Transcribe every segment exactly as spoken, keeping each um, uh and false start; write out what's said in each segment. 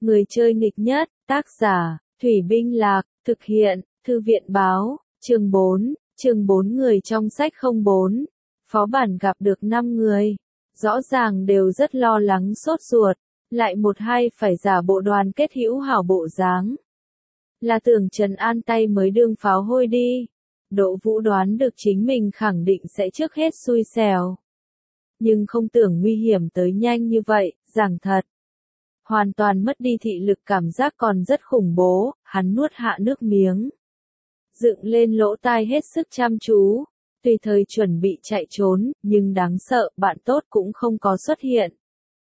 Người chơi nghịch nhất, tác giả, Thủy Binh Lạc, thực hiện, Thư viện Báo, chương bốn, chương bốn người trong sách không bốn. Phó bản gặp được năm người. Rõ ràng đều rất lo lắng sốt ruột, lại một hai phải giả bộ đoàn kết hữu hảo bộ dáng. Là tưởng trấn an tay mới đương pháo hôi đi. Đỗ Vũ đoán được chính mình khẳng định sẽ trước hết xui xẻo. Nhưng không tưởng nguy hiểm tới nhanh như vậy, giảng thật. Hoàn toàn mất đi thị lực, cảm giác còn rất khủng bố, hắn nuốt hạ nước miếng. Dựng lên lỗ tai hết sức chăm chú, tùy thời chuẩn bị chạy trốn, nhưng đáng sợ, bạn tốt cũng không có xuất hiện.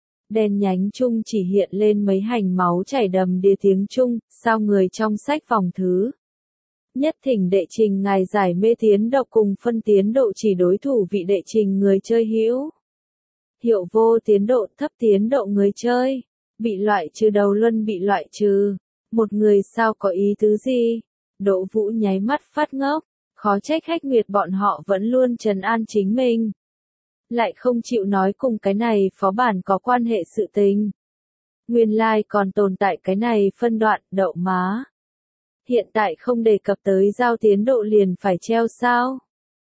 Đèn nhánh chung chỉ hiện lên mấy hành máu chảy đầm đìa tiếng Trung, sao người trong sách vòng thứ. Nhất thỉnh đệ trình ngài giải mê tiến độ cùng phân tiến độ chỉ đối thủ vị đệ trình người chơi hữu. Hiệu vô tiến độ thấp tiến độ người chơi. Bị loại trừ đầu luân bị loại trừ. Một người sao có ý tứ gì? Đỗ Vũ nháy mắt phát ngốc. Khó trách Hách Nguyệt bọn họ vẫn luôn trấn an chính mình. Lại không chịu nói cùng cái này phó bản có quan hệ sự tình. Nguyên lai còn tồn tại cái này phân đoạn, đậu má. Hiện tại không đề cập tới giao tiến độ liền phải treo sao?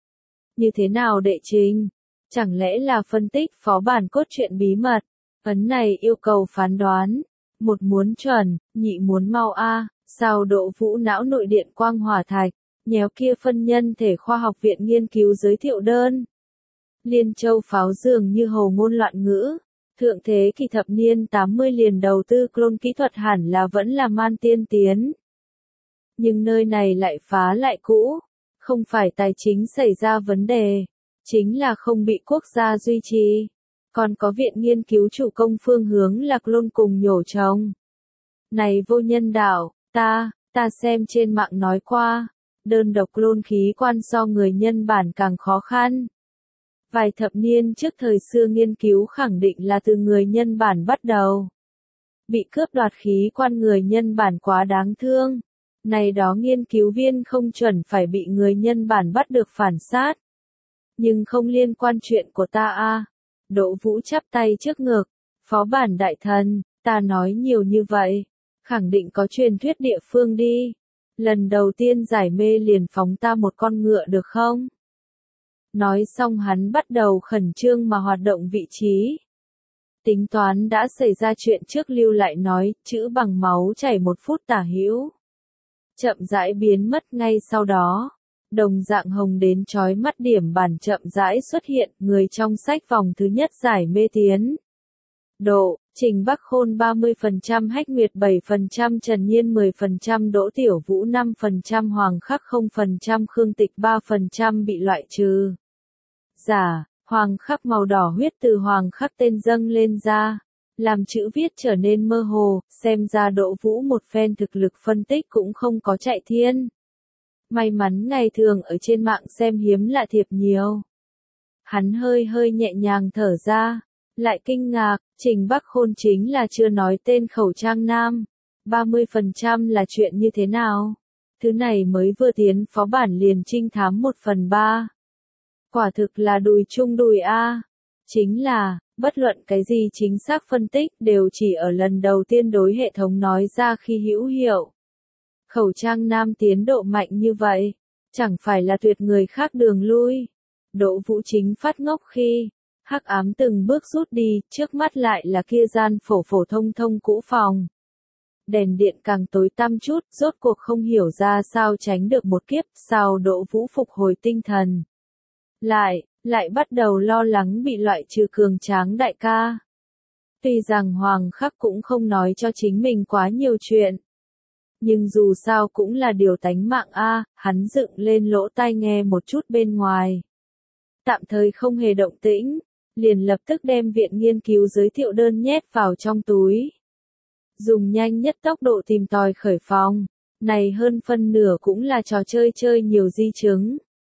Như thế nào đệ trình? Chẳng lẽ là phân tích phó bản cốt truyện bí mật? Ấn này yêu cầu phán đoán. Một muốn chuẩn, nhị muốn mau a. Sao Đỗ Vũ não nội điện quang hỏa thạch, nhéo kia phân nhân thể khoa học viện nghiên cứu giới thiệu đơn. Liên Châu pháo dường như hồ ngôn loạn ngữ. Thượng thế kỷ thập niên tám mươi liền đầu tư clone kỹ thuật hẳn là vẫn là man tiên tiến. Nhưng nơi này lại phá lại cũ. Không phải tài chính xảy ra vấn đề. Chính là không bị quốc gia duy trì. Còn có viện nghiên cứu chủ công phương hướng là clone cùng nhổ trồng. Này vô nhân đạo, ta, ta xem trên mạng nói qua. Đơn độc clone khí quan so người nhân bản càng khó khăn. Vài thập niên trước thời xưa nghiên cứu khẳng định là từ người nhân bản bắt đầu. Bị cướp đoạt khí quan người nhân bản quá đáng thương. Này đó nghiên cứu viên không chuẩn phải bị người nhân bản bắt được phản sát. Nhưng không liên quan chuyện của ta a. Đỗ Vũ chắp tay trước ngực. Phó bản đại thần, ta nói nhiều như vậy. Khẳng định có truyền thuyết địa phương đi. Lần đầu tiên giải mê liền phóng ta một con ngựa được không? Nói xong hắn bắt đầu khẩn trương mà hoạt động vị trí. Tính toán đã xảy ra chuyện trước lưu lại nói, chữ bằng máu chảy một phút tả hữu. Chậm rãi biến mất ngay sau đó. Đồng dạng hồng đến chói mắt điểm bản chậm rãi xuất hiện, người trong sách vòng thứ nhất giải mê tiến. Độ, Trình Bắc Khôn ba mươi phần trăm, Hách Nguyệt bảy phần trăm, Trần Nhiên mười phần trăm, Đỗ Tiểu Vũ năm phần trăm, Hoàng Khắc không phần trăm, Khương Tịch ba phần trăm bị loại trừ. Giả, Hoàng Khắc màu đỏ huyết từ Hoàng Khắc tên dâng lên ra. Làm chữ viết trở nên mơ hồ, xem ra Đỗ Vũ một phen thực lực phân tích cũng không có chạy thiên. May mắn ngày thường ở trên mạng xem hiếm lạ thiệp nhiều. Hắn hơi hơi nhẹ nhàng thở ra, lại kinh ngạc, Trình Bắc Khôn chính là chưa nói tên khẩu trang nam. ba mươi phần trăm là chuyện như thế nào? Thứ này mới vừa tiến phó bản liền trinh thám một phần ba. Quả thực là đùi chung đùi a. Chính là, bất luận cái gì chính xác phân tích đều chỉ ở lần đầu tiên đối hệ thống nói ra khi hữu hiệu. Khẩu trang nam tiến độ mạnh như vậy, chẳng phải là tuyệt người khác đường lui. Đỗ Vũ chính phát ngốc khi, hắc ám từng bước rút đi, trước mắt lại là kia gian phổ phổ thông thông cũ phòng. Đèn điện càng tối tăm chút, rốt cuộc không hiểu ra sao tránh được một kiếp, sao Đỗ Vũ phục hồi tinh thần. Lại, lại bắt đầu lo lắng bị loại trừ cường tráng đại ca. Tuy rằng Hoàng Khắc cũng không nói cho chính mình quá nhiều chuyện. Nhưng dù sao cũng là điều tánh mạng a, hắn dựng lên lỗ tai nghe một chút bên ngoài. Tạm thời không hề động tĩnh, liền lập tức đem viện nghiên cứu giới thiệu đơn nhét vào trong túi. Dùng nhanh nhất tốc độ tìm tòi khởi phòng, này hơn phân nửa cũng là trò chơi chơi nhiều di chứng.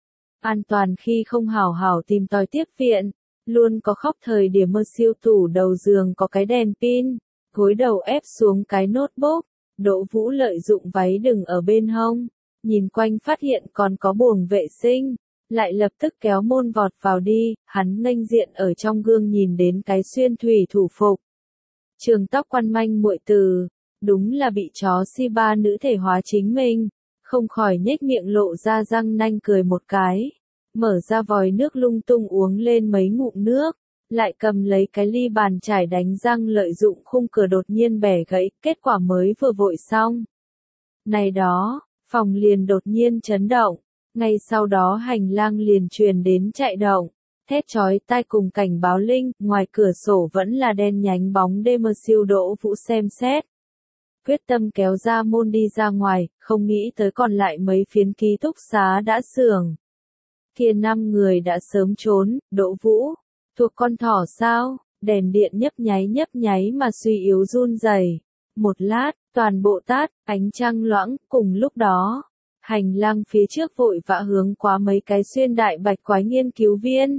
An toàn khi không hảo hảo tìm tòi tiếp viện, luôn có khóc thời điểm mơ siêu tủ đầu giường có cái đèn pin, gối đầu ép xuống cái notebook. Đỗ Vũ lợi dụng váy đừng ở bên hông, nhìn quanh phát hiện còn có buồng vệ sinh, lại lập tức kéo môn vọt vào đi, hắn nghênh diện ở trong gương nhìn đến cái xuyên thủy thủ phục. Trường tóc quan manh muội từ, đúng là bị chó Shiba nữ thể hóa chính mình, không khỏi nhếch miệng lộ ra răng nanh cười một cái, mở ra vòi nước lung tung uống lên mấy ngụm nước, lại cầm lấy cái ly bàn chải đánh răng lợi dụng khung cửa đột nhiên bẻ gãy, kết quả mới vừa vội xong. Này đó, phòng liền đột nhiên chấn động, ngay sau đó hành lang liền truyền đến chạy động, thét chói tai cùng cảnh báo linh, ngoài cửa sổ vẫn là đen nhánh bóng đêm. Siêu Đỗ Vũ xem xét, quyết tâm kéo ra môn đi ra ngoài, không nghĩ tới còn lại mấy phiến ký túc xá đã sưởng. Kia năm người đã sớm trốn. Đỗ Vũ, thuộc con thỏ sao? Đèn điện nhấp nháy nhấp nháy mà suy yếu run rẩy. Một lát, toàn bộ tát, ánh trăng loãng, cùng lúc đó, hành lang phía trước vội vã hướng qua mấy cái xuyên đại bạch quái nghiên cứu viên.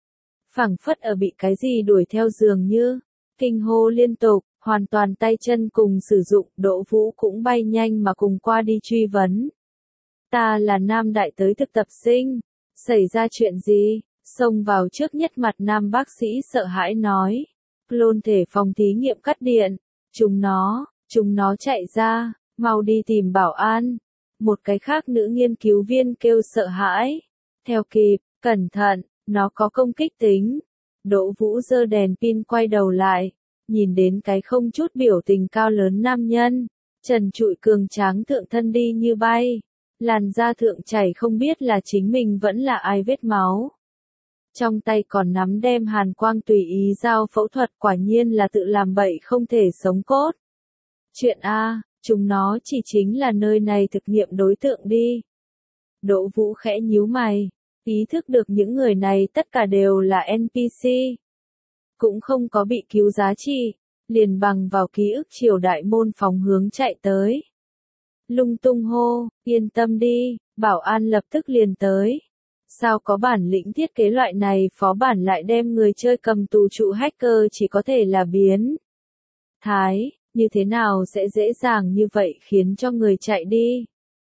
Phảng phất ở bị cái gì đuổi theo dường như, kinh hô liên tục, hoàn toàn tay chân cùng sử dụng. Đỗ Vũ cũng bay nhanh mà cùng qua đi truy vấn. Ta là nam đại tới thực tập sinh, xảy ra chuyện gì? Xông vào trước nhất mặt nam bác sĩ sợ hãi nói. Clone thể phòng thí nghiệm cắt điện, chúng nó, chúng nó chạy ra, mau đi tìm bảo an. Một cái khác nữ nghiên cứu viên kêu sợ hãi. Theo kịp, cẩn thận, nó có công kích tính. Đỗ Vũ giơ đèn pin quay đầu lại, nhìn đến cái không chút biểu tình cao lớn nam nhân, trần trụi cường tráng thượng thân đi như bay, làn da thượng chảy không biết là chính mình vẫn là ai vết máu. Trong tay còn nắm đem hàn quang tùy ý dao phẫu thuật, quả nhiên là tự làm bậy không thể sống cốt. Chuyện A, chúng nó chỉ chính là nơi này thực nghiệm đối tượng đi. Đỗ Vũ khẽ nhíu mày, ý thức được những người này tất cả đều là en pê xê. Cũng không có bị cứu giá trị, liền bằng vào ký ức triều đại môn phóng hướng chạy tới. Lung tung hô, yên tâm đi, bảo an lập tức liền tới. Sao có bản lĩnh thiết kế loại này phó bản lại đem người chơi cầm tù trụ hacker chỉ có thể là biến thái, như thế nào sẽ dễ dàng như vậy khiến cho người chạy đi.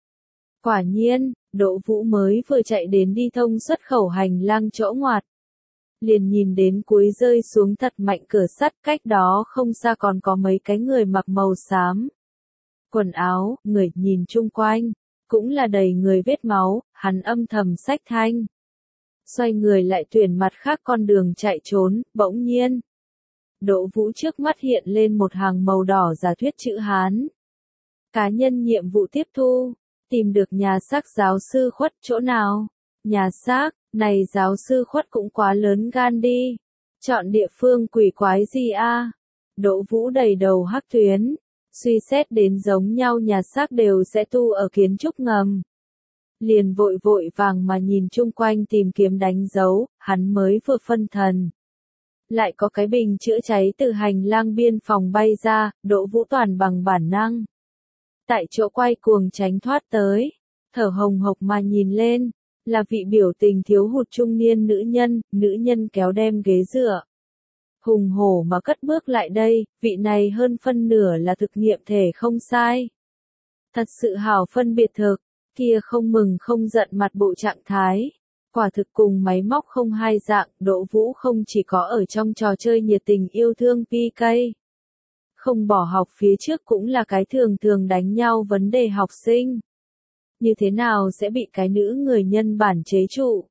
Quả nhiên, Đỗ Vũ mới vừa chạy đến đi thông xuất khẩu hành lang chỗ ngoặt. Liền nhìn đến cuối rơi xuống thật mạnh cửa sắt, cách đó không xa còn có mấy cái người mặc màu xám. Quần áo, người nhìn chung quanh, cũng là đầy người vết máu, hắn âm thầm xách thanh. Xoay người lại tuyển mặt khác con đường chạy trốn, bỗng nhiên. Đỗ Vũ trước mắt hiện lên một hàng màu đỏ giả thuyết chữ Hán. Cá nhân nhiệm vụ tiếp thu, tìm được nhà xác giáo sư Khuất chỗ nào? Nhà xác, này giáo sư Khuất cũng quá lớn gan đi. Chọn địa phương quỷ quái gì a? Đỗ Vũ đầy đầu hắc tuyến. Suy xét đến giống nhau nhà xác đều sẽ tu ở kiến trúc ngầm. Liền vội vội vàng mà nhìn chung quanh tìm kiếm đánh dấu, hắn mới vừa phân thần. Lại có cái bình chữa cháy từ hành lang biên phòng bay ra, Đỗ Vũ toàn bằng bản năng. Tại chỗ quay cuồng tránh thoát tới, thở hồng hộc mà nhìn lên, là vị biểu tình thiếu hụt trung niên nữ nhân, nữ nhân kéo đem ghế dựa. Hùng hổ mà cất bước lại đây, vị này hơn phân nửa là thực nghiệm thể không sai. Thật sự hảo phân biệt thực, kia không mừng không giận mặt bộ trạng thái. Quả thực cùng máy móc không hai dạng. Đỗ Vũ không chỉ có ở trong trò chơi nhiệt tình yêu thương pê ca. Không bỏ học phía trước cũng là cái thường thường đánh nhau vấn đề học sinh. Như thế nào sẽ bị cái nữ người nhân bản chế trụ?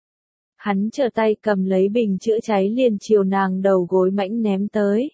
Hắn trở tay cầm lấy bình chữa cháy liền chiều nàng đầu gối mãnh ném tới.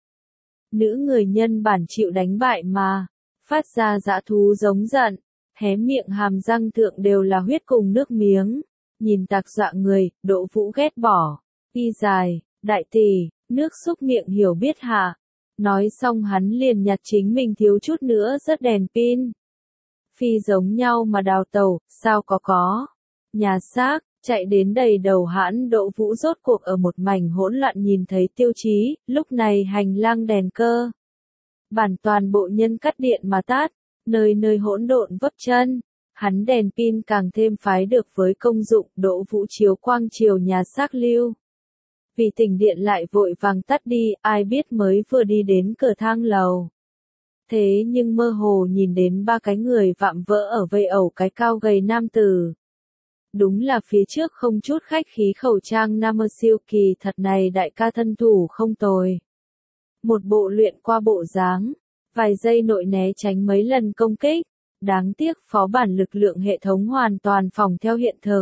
Nữ người nhân bản chịu đánh bại mà, phát ra dã thú giống giận, hé miệng hàm răng thượng đều là huyết cùng nước miếng. Nhìn tạc dọa người, Đỗ Vũ ghét bỏ. Y dài, đại tỷ, nước xúc miệng hiểu biết hả? Nói xong hắn liền nhặt chính mình thiếu chút nữa rớt đèn pin. Phi giống nhau mà đào tẩu, sao có có. Nhà xác, chạy đến đầy đầu hãn. Đỗ Vũ rốt cuộc ở một mảnh hỗn loạn nhìn thấy tiêu chí, lúc này hành lang đèn cơ. Bản toàn bộ nhân cắt điện mà tát, nơi nơi hỗn độn vấp chân. Hắn đèn pin càng thêm phái được với công dụng. Đỗ Vũ chiếu quang chiều nhà xác lưu. Vì tỉnh điện lại vội vàng tắt đi, ai biết mới vừa đi đến cửa thang lầu. Thế nhưng mơ hồ nhìn đến ba cái người vạm vỡ ở vây ẩu cái cao gầy nam tử. Đúng là phía trước không chút khách khí khẩu trang nam siêu kỳ thật này đại ca thân thủ không tồi. Một bộ luyện qua bộ dáng, vài giây nội né tránh mấy lần công kích. Đáng tiếc phó bản lực lượng hệ thống hoàn toàn phòng theo hiện thực.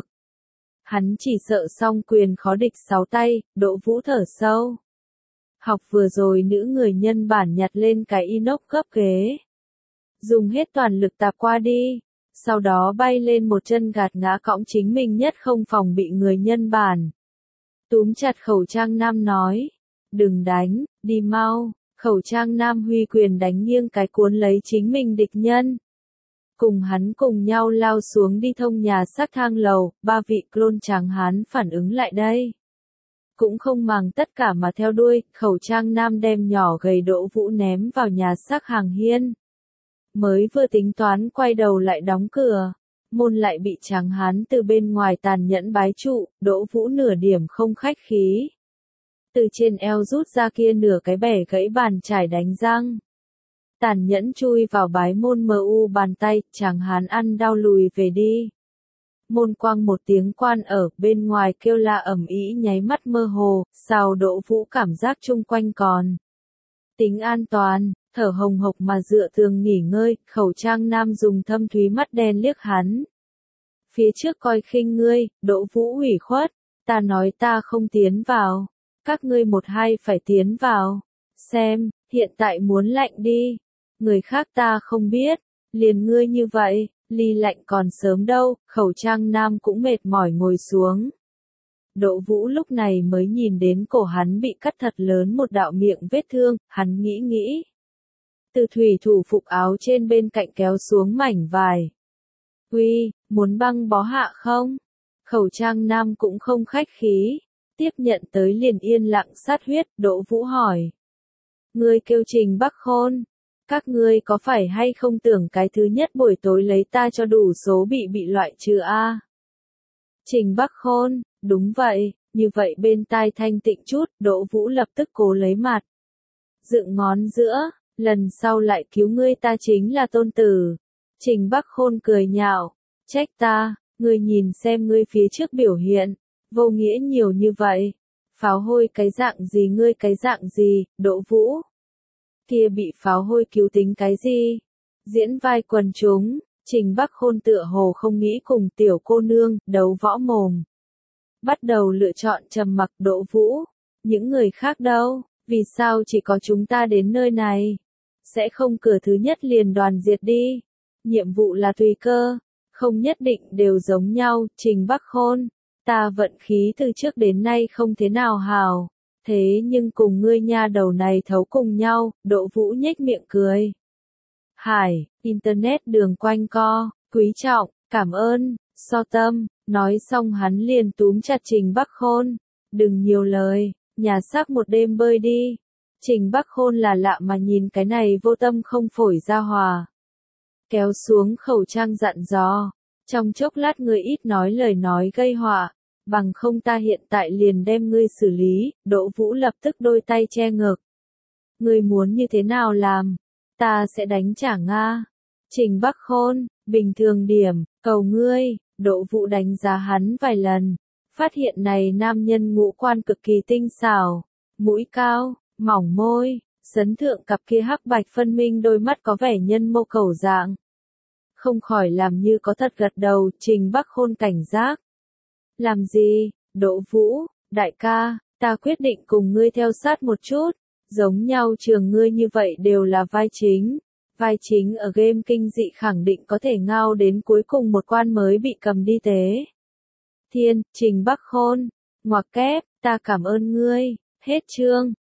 Hắn chỉ sợ song quyền khó địch sáu tay, Đỗ Vũ thở sâu. Học vừa rồi nữ người nhân bản nhặt lên cái inox gấp ghế. Dùng hết toàn lực tạp qua đi. Sau đó bay lên một chân gạt ngã cõng chính mình nhất không phòng bị người nhân bản. Túm chặt khẩu trang nam nói. Đừng đánh, đi mau. Khẩu trang nam huy quyền đánh nghiêng cái cuốn lấy chính mình địch nhân. Cùng hắn cùng nhau lao xuống đi thông nhà xác thang lầu, ba vị clone tráng hán phản ứng lại đây. Cũng không màng tất cả mà theo đuôi, khẩu trang nam đem nhỏ gầy Đỗ Vũ ném vào nhà xác hàng hiên. Mới vừa tính toán quay đầu lại đóng cửa, môn lại bị tráng hán từ bên ngoài tàn nhẫn bái trụ, Đỗ Vũ nửa điểm không khách khí. Từ trên eo rút ra kia nửa cái bẻ gãy bàn chải đánh răng. Tàn nhẫn chui vào bái môn mờ u bàn tay, tráng hán ăn đau lùi về đi. Môn quang một tiếng quan ở bên ngoài kêu la ầm ĩ nháy mắt mơ hồ, sao Đỗ Vũ cảm giác chung quanh còn. Tính an toàn, thở hồng hộc mà dựa tường nghỉ ngơi, khẩu trang nam dùng thâm thúy mắt đen liếc hắn. Phía trước coi khinh ngươi, Đỗ Vũ ủy khuất, ta nói ta không tiến vào, các ngươi một hai phải tiến vào. Xem, hiện tại muốn lạnh đi, người khác ta không biết, liền ngươi như vậy. Ly lạnh còn sớm đâu, khẩu trang nam cũng mệt mỏi ngồi xuống. Đỗ Vũ lúc này mới nhìn đến cổ hắn bị cắt thật lớn một đạo miệng vết thương, hắn nghĩ nghĩ. Từ thủy thủ phục áo trên bên cạnh kéo xuống mảnh vải. Uy, muốn băng bó hạ không? Khẩu trang nam cũng không khách khí. Tiếp nhận tới liền yên lặng sát huyết, Đỗ Vũ hỏi. Ngươi kêu Trình Bắc Khôn. Các ngươi có phải hay không tưởng cái thứ nhất buổi tối lấy ta cho đủ số bị bị loại trừ a? Trình Bắc Khôn, đúng vậy, như vậy bên tai thanh tịnh chút, Đỗ Vũ lập tức cố lấy mặt. Dựng ngón giữa, lần sau lại cứu ngươi ta chính là tôn tử. Trình Bắc Khôn cười nhạo, trách ta, ngươi nhìn xem ngươi phía trước biểu hiện, vô nghĩa nhiều như vậy. Pháo hôi cái dạng gì ngươi cái dạng gì, Đỗ Vũ. Kia bị pháo hôi cứu tính cái gì? Diễn vai quần chúng, Trình Bắc Khôn tựa hồ không nghĩ cùng tiểu cô nương, đấu võ mồm. Bắt đầu lựa chọn trầm mặc. Đỗ Vũ. Những người khác đâu? Vì sao chỉ có chúng ta đến nơi này? Sẽ không cửa thứ nhất liền đoàn diệt đi. Nhiệm vụ là tùy cơ, không nhất định đều giống nhau. Trình Bắc Khôn, ta vận khí từ trước đến nay không thế nào hào. Thế nhưng cùng ngươi nha đầu này thấu cùng nhau, Đỗ Vũ nhếch miệng cười. Hải, Internet đường quanh co, quý trọng, cảm ơn, so tâm, nói xong hắn liền túm chặt Trình Bắc Khôn. Đừng nhiều lời, nhà xác một đêm bơi đi. Trình Bắc Khôn là lạ mà nhìn cái này vô tâm không phổi ra hòa. Kéo xuống khẩu trang dặn dò, trong chốc lát ngươi ít nói lời nói gây họa. Bằng không ta hiện tại liền đem ngươi xử lý. Đỗ Vũ lập tức đôi tay che ngực. Ngươi muốn như thế nào làm? Ta sẽ đánh trả Nga. Trình Bắc Khôn, bình thường điểm, cầu ngươi. Đỗ Vũ đánh giá hắn vài lần. Phát hiện này nam nhân ngũ quan cực kỳ tinh xảo. Mũi cao, mỏng môi, sấn thượng cặp kia hắc bạch phân minh đôi mắt có vẻ nhân mô cầu dạng. Không khỏi làm như có thật gật đầu. Trình Bắc Khôn cảnh giác. Làm gì, Đỗ Vũ, đại ca, ta quyết định cùng ngươi theo sát một chút, giống nhau trường ngươi như vậy đều là vai chính. Vai chính ở game kinh dị khẳng định có thể ngao đến cuối cùng một quan mới bị cầm đi tế. Thiên, Trình Bắc Khôn, ngoặc kép, ta cảm ơn ngươi, hết chương.